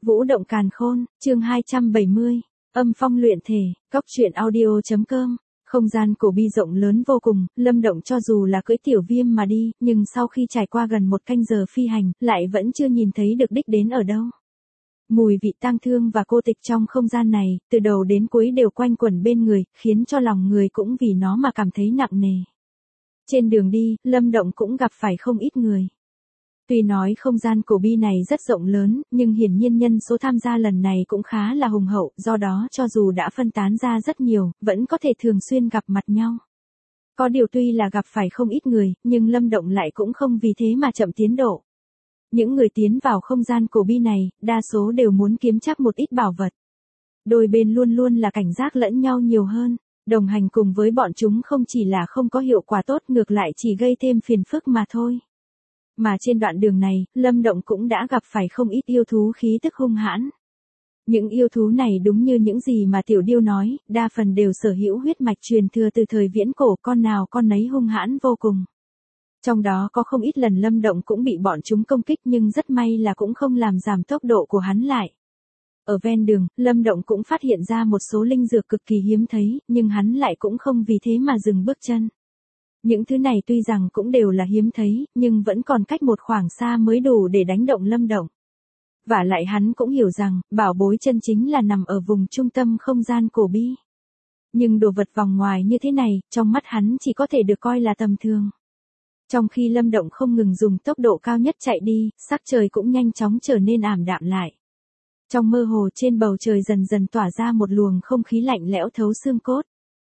Vũ động càn khôn, chương 270, âm phong luyện thể, góc truyện audio.com. Không gian cổ bi rộng lớn vô cùng, Lâm Động cho dù là cưỡi tiểu viêm mà đi, nhưng sau khi trải qua gần 1 canh giờ phi hành, lại vẫn chưa nhìn thấy được đích đến ở đâu. Mùi vị tang thương và cô tịch trong không gian này, từ đầu đến cuối đều quanh quẩn bên người, khiến cho lòng người cũng vì nó mà cảm thấy nặng nề. Trên đường đi, Lâm Động cũng gặp phải không ít người. Tuy nói không gian cổ bi này rất rộng lớn, nhưng hiển nhiên nhân số tham gia lần này cũng khá là hùng hậu, do đó cho dù đã phân tán ra rất nhiều, vẫn có thể thường xuyên gặp mặt nhau. Có điều tuy là gặp phải không ít người, nhưng Lâm Động lại cũng không vì thế mà chậm tiến độ. Những người tiến vào không gian cổ bi này, đa số đều muốn kiếm chắc một ít bảo vật. Đôi bên luôn luôn là cảnh giác lẫn nhau nhiều hơn, đồng hành cùng với bọn chúng không chỉ là không có hiệu quả tốt, ngược lại chỉ gây thêm phiền phức mà thôi. Mà trên đoạn đường này, Lâm Động cũng đã gặp phải không ít yêu thú khí tức hung hãn. Những yêu thú này đúng như những gì mà Tiểu Điêu nói, đa phần đều sở hữu huyết mạch truyền thừa từ thời viễn cổ, con nào con nấy hung hãn vô cùng. Trong đó có không ít lần Lâm Động cũng bị bọn chúng công kích, nhưng rất may là cũng không làm giảm tốc độ của hắn lại. Ở ven đường, Lâm Động cũng phát hiện ra một số linh dược cực kỳ hiếm thấy, nhưng hắn lại cũng không vì thế mà dừng bước chân. Những thứ này tuy rằng cũng đều là hiếm thấy, nhưng vẫn còn cách một khoảng xa mới đủ để đánh động Lâm Động. Vả lại hắn cũng hiểu rằng, bảo bối chân chính là nằm ở vùng trung tâm không gian cổ bi. Nhưng đồ vật vòng ngoài như thế này, trong mắt hắn chỉ có thể được coi là tầm thường. Trong khi Lâm Động không ngừng dùng tốc độ cao nhất chạy đi, sắc trời cũng nhanh chóng trở nên ảm đạm lại. Trong mơ hồ trên bầu trời dần dần tỏa ra một luồng không khí lạnh lẽo thấu xương cốt.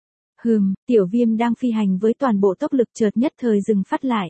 Tiểu viêm đang phi hành với toàn bộ tốc lực chợt nhất thời dừng phát lại.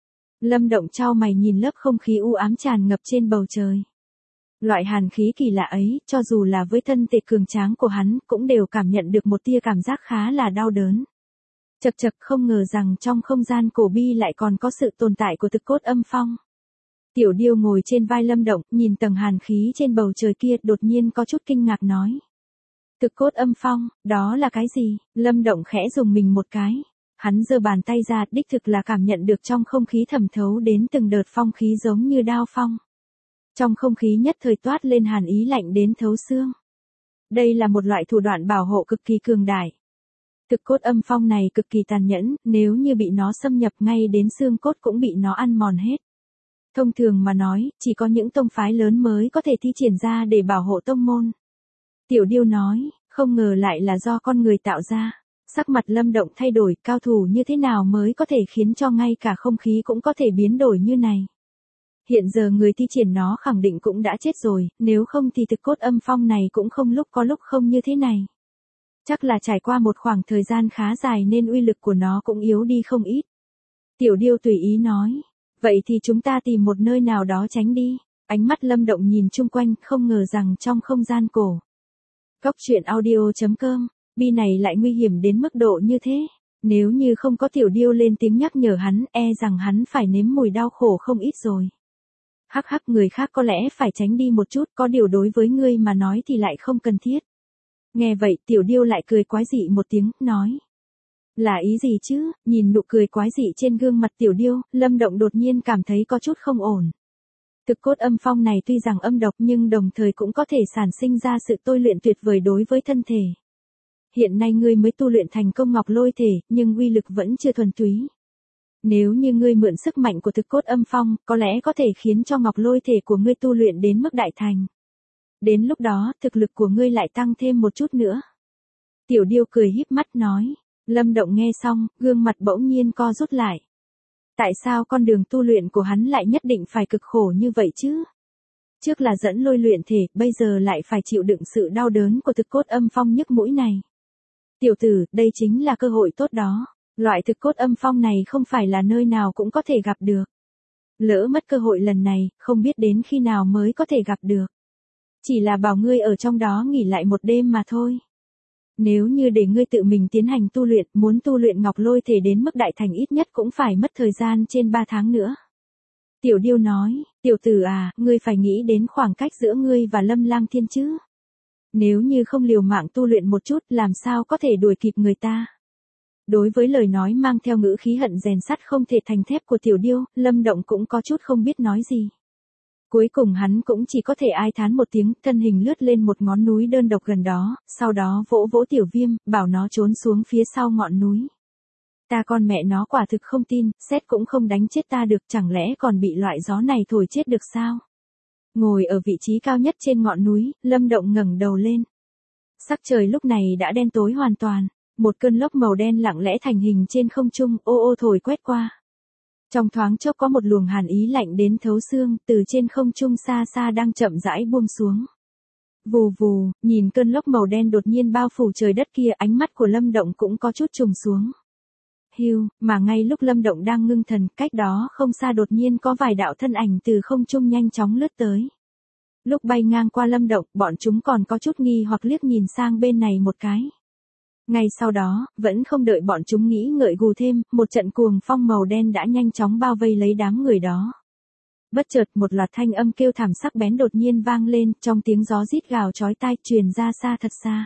Lâm Động chau mày nhìn lớp không khí u ám tràn ngập trên bầu trời. Loại hàn khí kỳ lạ ấy, cho dù là với thân thể cường tráng của hắn, cũng đều cảm nhận được một tia cảm giác khá là đau đớn. Chậc chậc, không ngờ rằng trong không gian cổ bi lại còn có sự tồn tại của thực cốt âm phong. Tiểu Điêu ngồi trên vai Lâm Động, nhìn tầng hàn khí trên bầu trời kia, đột nhiên có chút kinh ngạc nói. Thực cốt âm phong, đó là cái gì? Lâm Động khẽ dùng mình một cái. Hắn giơ bàn tay ra, đích thực là cảm nhận được trong không khí thẩm thấu đến từng đợt phong khí giống như đao phong. Trong không khí nhất thời toát lên hàn ý lạnh đến thấu xương. Đây là một loại thủ đoạn bảo hộ cực kỳ cường đại. Thực cốt âm phong này cực kỳ tàn nhẫn, nếu như bị nó xâm nhập ngay đến xương cốt cũng bị nó ăn mòn hết. Thông thường mà nói, chỉ có những tông phái lớn mới có thể thi triển ra để bảo hộ tông môn. Tiểu Điêu nói, không ngờ lại là do con người tạo ra. Sắc mặt Lâm Động thay đổi, cao thủ như thế nào mới có thể khiến cho ngay cả không khí cũng có thể biến đổi như này. Hiện giờ người thi triển nó khẳng định cũng đã chết rồi, nếu không thì thực cốt âm phong này cũng không lúc có lúc không như thế này. Chắc là trải qua một khoảng thời gian khá dài nên uy lực của nó cũng yếu đi không ít. Tiểu Điêu tùy ý nói, vậy thì chúng ta tìm một nơi nào đó tránh đi. Ánh mắt Lâm Động nhìn chung quanh, không ngờ rằng trong không gian cổ. Góc truyện audio.com, bi này lại nguy hiểm đến mức độ như thế. Nếu như không có Tiểu Điêu lên tiếng nhắc nhở hắn, e rằng hắn phải nếm mùi đau khổ không ít rồi. Hắc hắc, người khác có lẽ phải tránh đi một chút, có điều đối với ngươi mà nói thì lại không cần thiết. Nghe vậy Tiểu Điêu lại cười quái dị một tiếng, nói. Là ý gì chứ? Nhìn nụ cười quái dị trên gương mặt Tiểu Điêu, Lâm Động đột nhiên cảm thấy có chút không ổn. Thực cốt âm phong này tuy rằng âm độc nhưng đồng thời cũng có thể sản sinh ra sự tôi luyện tuyệt vời đối với thân thể. Hiện nay ngươi mới tu luyện thành công ngọc lôi thể, nhưng uy lực vẫn chưa thuần túy. Nếu như ngươi mượn sức mạnh của thực cốt âm phong, có lẽ có thể khiến cho ngọc lôi thể của ngươi tu luyện đến mức đại thành. Đến lúc đó, thực lực của ngươi lại tăng thêm một chút nữa. Tiểu Điêu cười híp mắt nói. Lâm Động nghe xong, gương mặt bỗng nhiên co rút lại. Tại sao con đường tu luyện của hắn lại nhất định phải cực khổ như vậy chứ? Trước là dẫn lôi luyện thể, bây giờ lại phải chịu đựng sự đau đớn của thực cốt âm phong nhức mũi này. Tiểu tử, đây chính là cơ hội tốt đó. Loại thực cốt âm phong này không phải là nơi nào cũng có thể gặp được. Lỡ mất cơ hội lần này, không biết đến khi nào mới có thể gặp được. Chỉ là bảo ngươi ở trong đó nghỉ lại một đêm mà thôi. Nếu như để ngươi tự mình tiến hành tu luyện, muốn tu luyện ngọc lôi thể đến mức đại thành ít nhất cũng phải mất thời gian trên 3 tháng nữa. Tiểu Điêu nói, tiểu tử à, ngươi phải nghĩ đến khoảng cách giữa ngươi và Lâm Lang Thiên chứ. Nếu như không liều mạng tu luyện một chút, làm sao có thể đuổi kịp người ta. Đối với lời nói mang theo ngữ khí hận rèn sắt không thể thành thép của Tiểu Điêu, Lâm Động cũng có chút không biết nói gì. Cuối cùng hắn cũng chỉ có thể ai thán một tiếng, thân hình lướt lên một ngọn núi đơn độc gần đó, sau đó vỗ vỗ Tiểu Viêm, bảo nó trốn xuống phía sau ngọn núi. Ta con mẹ nó quả thực không tin, xét cũng không đánh chết ta được, chẳng lẽ còn bị loại gió này thổi chết được sao? Ngồi ở vị trí cao nhất trên ngọn núi, Lâm Động ngẩng đầu lên. Sắc trời lúc này đã đen tối hoàn toàn, một cơn lốc màu đen lặng lẽ thành hình trên không trung, ô ô thổi quét qua. Trong thoáng chốc có một luồng hàn ý lạnh đến thấu xương, từ trên không trung xa xa đang chậm rãi buông xuống. Vù vù, nhìn cơn lốc màu đen đột nhiên bao phủ trời đất kia, ánh mắt của Lâm Động cũng có chút trùng xuống. Hưu, mà ngay lúc Lâm Động đang ngưng thần, cách đó không xa đột nhiên có vài đạo thân ảnh từ không trung nhanh chóng lướt tới. Lúc bay ngang qua Lâm Động, bọn chúng còn có chút nghi hoặc liếc nhìn sang bên này một cái. Ngay sau đó, vẫn không đợi bọn chúng nghĩ ngợi gù thêm, một trận cuồng phong màu đen đã nhanh chóng bao vây lấy đám người đó. Bất chợt một loạt thanh âm kêu thảm sắc bén đột nhiên vang lên, trong tiếng gió rít gào chói tai truyền ra xa thật xa.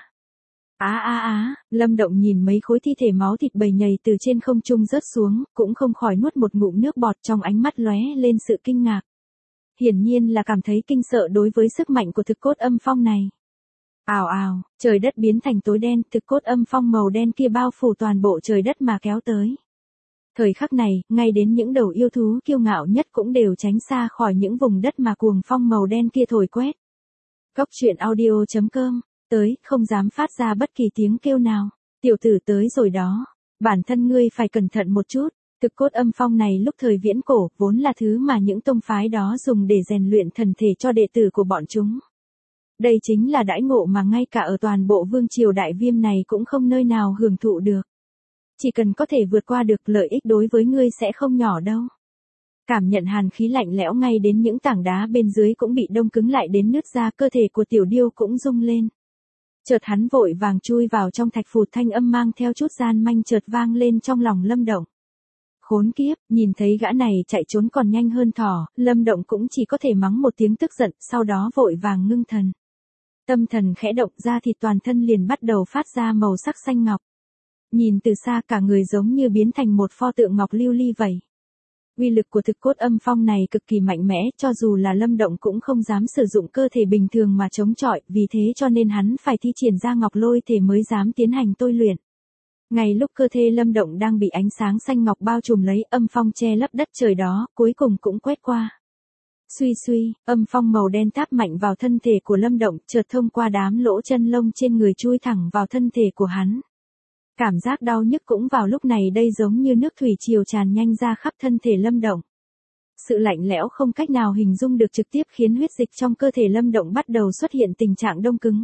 Lâm Động nhìn mấy khối thi thể máu thịt bầy nhầy từ trên không trung rớt xuống, cũng không khỏi nuốt một ngụm nước bọt, trong ánh mắt lóe lên sự kinh ngạc. Hiển nhiên là cảm thấy kinh sợ đối với sức mạnh của thực cốt âm phong này. Ào ào, trời đất biến thành tối đen, thực cốt âm phong màu đen kia bao phủ toàn bộ trời đất mà kéo tới. Thời khắc này, ngay đến những đầu yêu thú kiêu ngạo nhất cũng đều tránh xa khỏi những vùng đất mà cuồng phong màu đen kia thổi quét. Cốc truyện audio.com, tới, không dám phát ra bất kỳ tiếng kêu nào. Tiểu tử tới rồi đó, bản thân ngươi phải cẩn thận một chút. Thực cốt âm phong này lúc thời viễn cổ, vốn là thứ mà những tông phái đó dùng để rèn luyện thần thể cho đệ tử của bọn chúng. Đây chính là đãi ngộ mà ngay cả ở toàn bộ vương triều Đại Viêm này cũng không nơi nào hưởng thụ được. Chỉ cần có thể vượt qua được, lợi ích đối với ngươi sẽ không nhỏ đâu. Cảm nhận hàn khí lạnh lẽo ngay đến những tảng đá bên dưới cũng bị đông cứng lại đến nứt ra, cơ thể của Tiểu Điêu cũng rung lên. Chợt hắn vội vàng chui vào trong thạch phụt, thanh âm mang theo chút gian manh chợt vang lên trong lòng Lâm Động. Khốn kiếp, nhìn thấy gã này chạy trốn còn nhanh hơn thỏ, Lâm Động cũng chỉ có thể mắng một tiếng tức giận, sau đó vội vàng ngưng thần. Tâm thần khẽ động, da thịt toàn thân liền bắt đầu phát ra màu sắc xanh ngọc. Nhìn từ xa cả người giống như biến thành một pho tượng ngọc lưu ly vậy. Uy lực của thực cốt âm phong này cực kỳ mạnh mẽ, cho dù là Lâm Động cũng không dám sử dụng cơ thể bình thường mà chống chọi, vì thế cho nên hắn phải thi triển ra ngọc lôi thể mới dám tiến hành tôi luyện. Ngay lúc cơ thể Lâm Động đang bị ánh sáng xanh ngọc bao trùm lấy, âm phong che lấp đất trời đó, cuối cùng cũng quét qua. Suy suy, âm phong màu đen táp mạnh vào thân thể của Lâm Động, chợt thông qua đám lỗ chân lông trên người chui thẳng vào thân thể của hắn. Cảm giác đau nhức cũng vào lúc này đây giống như nước thủy triều tràn nhanh ra khắp thân thể Lâm Động. Sự lạnh lẽo không cách nào hình dung được trực tiếp khiến huyết dịch trong cơ thể Lâm Động bắt đầu xuất hiện tình trạng đông cứng.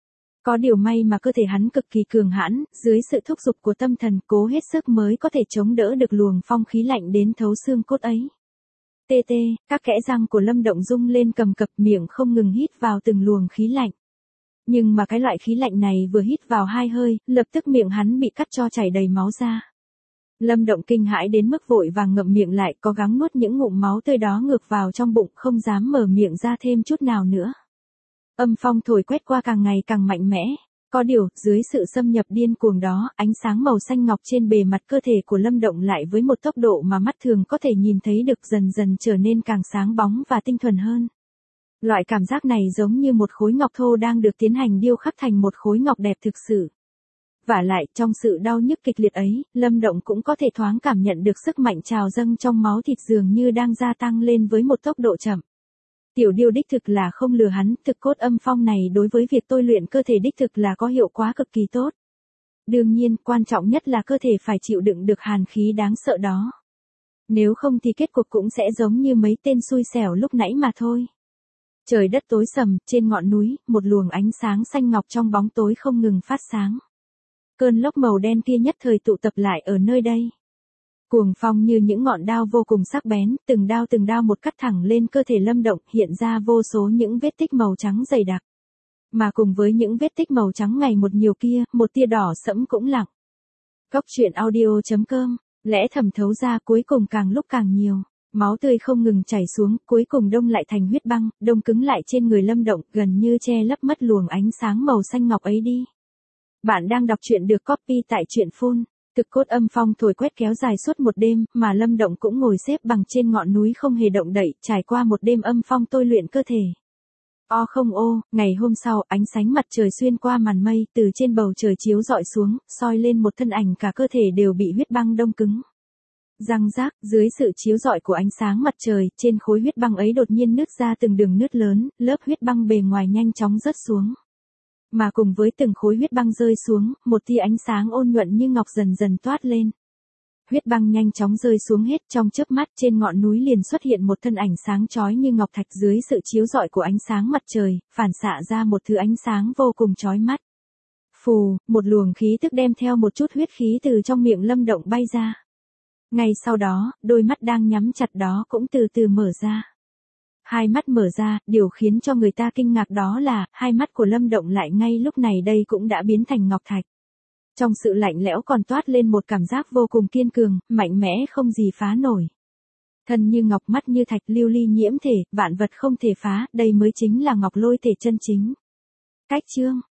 Có điều may mà cơ thể hắn cực kỳ cường hãn, dưới sự thúc giục của tâm thần cố hết sức mới có thể chống đỡ được luồng phong khí lạnh đến thấu xương cốt ấy. Tê tê, các kẽ răng của Lâm Động rung lên cầm cập, miệng không ngừng hít vào từng luồng khí lạnh. Nhưng mà cái loại khí lạnh này vừa hít vào 2 hơi, lập tức miệng hắn bị cắt cho chảy đầy máu ra. Lâm Động kinh hãi đến mức vội vàng ngậm miệng lại, cố gắng nuốt những ngụm máu tươi đó ngược vào trong bụng, không dám mở miệng ra thêm chút nào nữa. Âm phong thổi quét qua càng ngày càng mạnh mẽ. Có điều, dưới sự xâm nhập điên cuồng đó, ánh sáng màu xanh ngọc trên bề mặt cơ thể của Lâm Động lại với một tốc độ mà mắt thường có thể nhìn thấy được dần dần trở nên càng sáng bóng và tinh thuần hơn. Loại cảm giác này giống như một khối ngọc thô đang được tiến hành điêu khắc thành một khối ngọc đẹp thực sự. Vả lại, trong sự đau nhức kịch liệt ấy, Lâm Động cũng có thể thoáng cảm nhận được sức mạnh trào dâng trong máu thịt dường như đang gia tăng lên với một tốc độ chậm. Tiểu Điêu đích thực là không lừa hắn, thực cốt âm phong này đối với việc tôi luyện cơ thể đích thực là có hiệu quả cực kỳ tốt. Đương nhiên, quan trọng nhất là cơ thể phải chịu đựng được hàn khí đáng sợ đó. Nếu không thì kết cục cũng sẽ giống như mấy tên xui xẻo lúc nãy mà thôi. Trời đất tối sầm, trên ngọn núi, một luồng ánh sáng xanh ngọc trong bóng tối không ngừng phát sáng. Cơn lốc màu đen kia nhất thời tụ tập lại ở nơi đây. Cuồng phong như những ngọn đao vô cùng sắc bén, từng đao một cắt thẳng lên cơ thể Lâm Động, hiện ra vô số những vết tích màu trắng dày đặc. Mà cùng với những vết tích màu trắng ngày một nhiều kia, một tia đỏ sẫm cũng lặng. Cốc truyện audio.com, lẽ thầm thấu ra cuối cùng càng lúc càng nhiều. Máu tươi không ngừng chảy xuống, cuối cùng đông lại thành huyết băng, đông cứng lại trên người Lâm Động, gần như che lấp mất luồng ánh sáng màu xanh ngọc ấy đi. Bạn đang đọc truyện được copy tại truyện phun. Thực cốt âm phong thổi quét kéo dài suốt một đêm, mà Lâm Động cũng ngồi xếp bằng trên ngọn núi không hề động đậy, trải qua một đêm âm phong tôi luyện cơ thể. O không ô, ngày hôm sau, ánh sáng mặt trời xuyên qua màn mây, từ trên bầu trời chiếu rọi xuống, soi lên một thân ảnh cả cơ thể đều bị huyết băng đông cứng. Răng rác, dưới sự chiếu rọi của ánh sáng mặt trời, trên khối huyết băng ấy đột nhiên nứt ra từng đường nứt lớn, lớp huyết băng bề ngoài nhanh chóng rớt xuống. Mà cùng với từng khối huyết băng rơi xuống, một tia ánh sáng ôn nhuận như ngọc dần dần toát lên. Huyết băng nhanh chóng rơi xuống hết, trong chớp mắt trên ngọn núi liền xuất hiện một thân ảnh sáng chói như ngọc thạch, dưới sự chiếu rọi của ánh sáng mặt trời, phản xạ ra một thứ ánh sáng vô cùng chói mắt. Phù, một luồng khí tức đem theo một chút huyết khí từ trong miệng Lâm Động bay ra. Ngay sau đó, đôi mắt đang nhắm chặt đó cũng từ từ mở ra. Hai mắt mở ra, điều khiến cho người ta kinh ngạc đó là, hai mắt của Lâm Động lại ngay lúc này đây cũng đã biến thành ngọc thạch. Trong sự lạnh lẽo còn toát lên một cảm giác vô cùng kiên cường, mạnh mẽ không gì phá nổi. Thân như ngọc, mắt như thạch, lưu ly nhiễm thể, vạn vật không thể phá, đây mới chính là ngọc lôi thể chân chính. Cách chương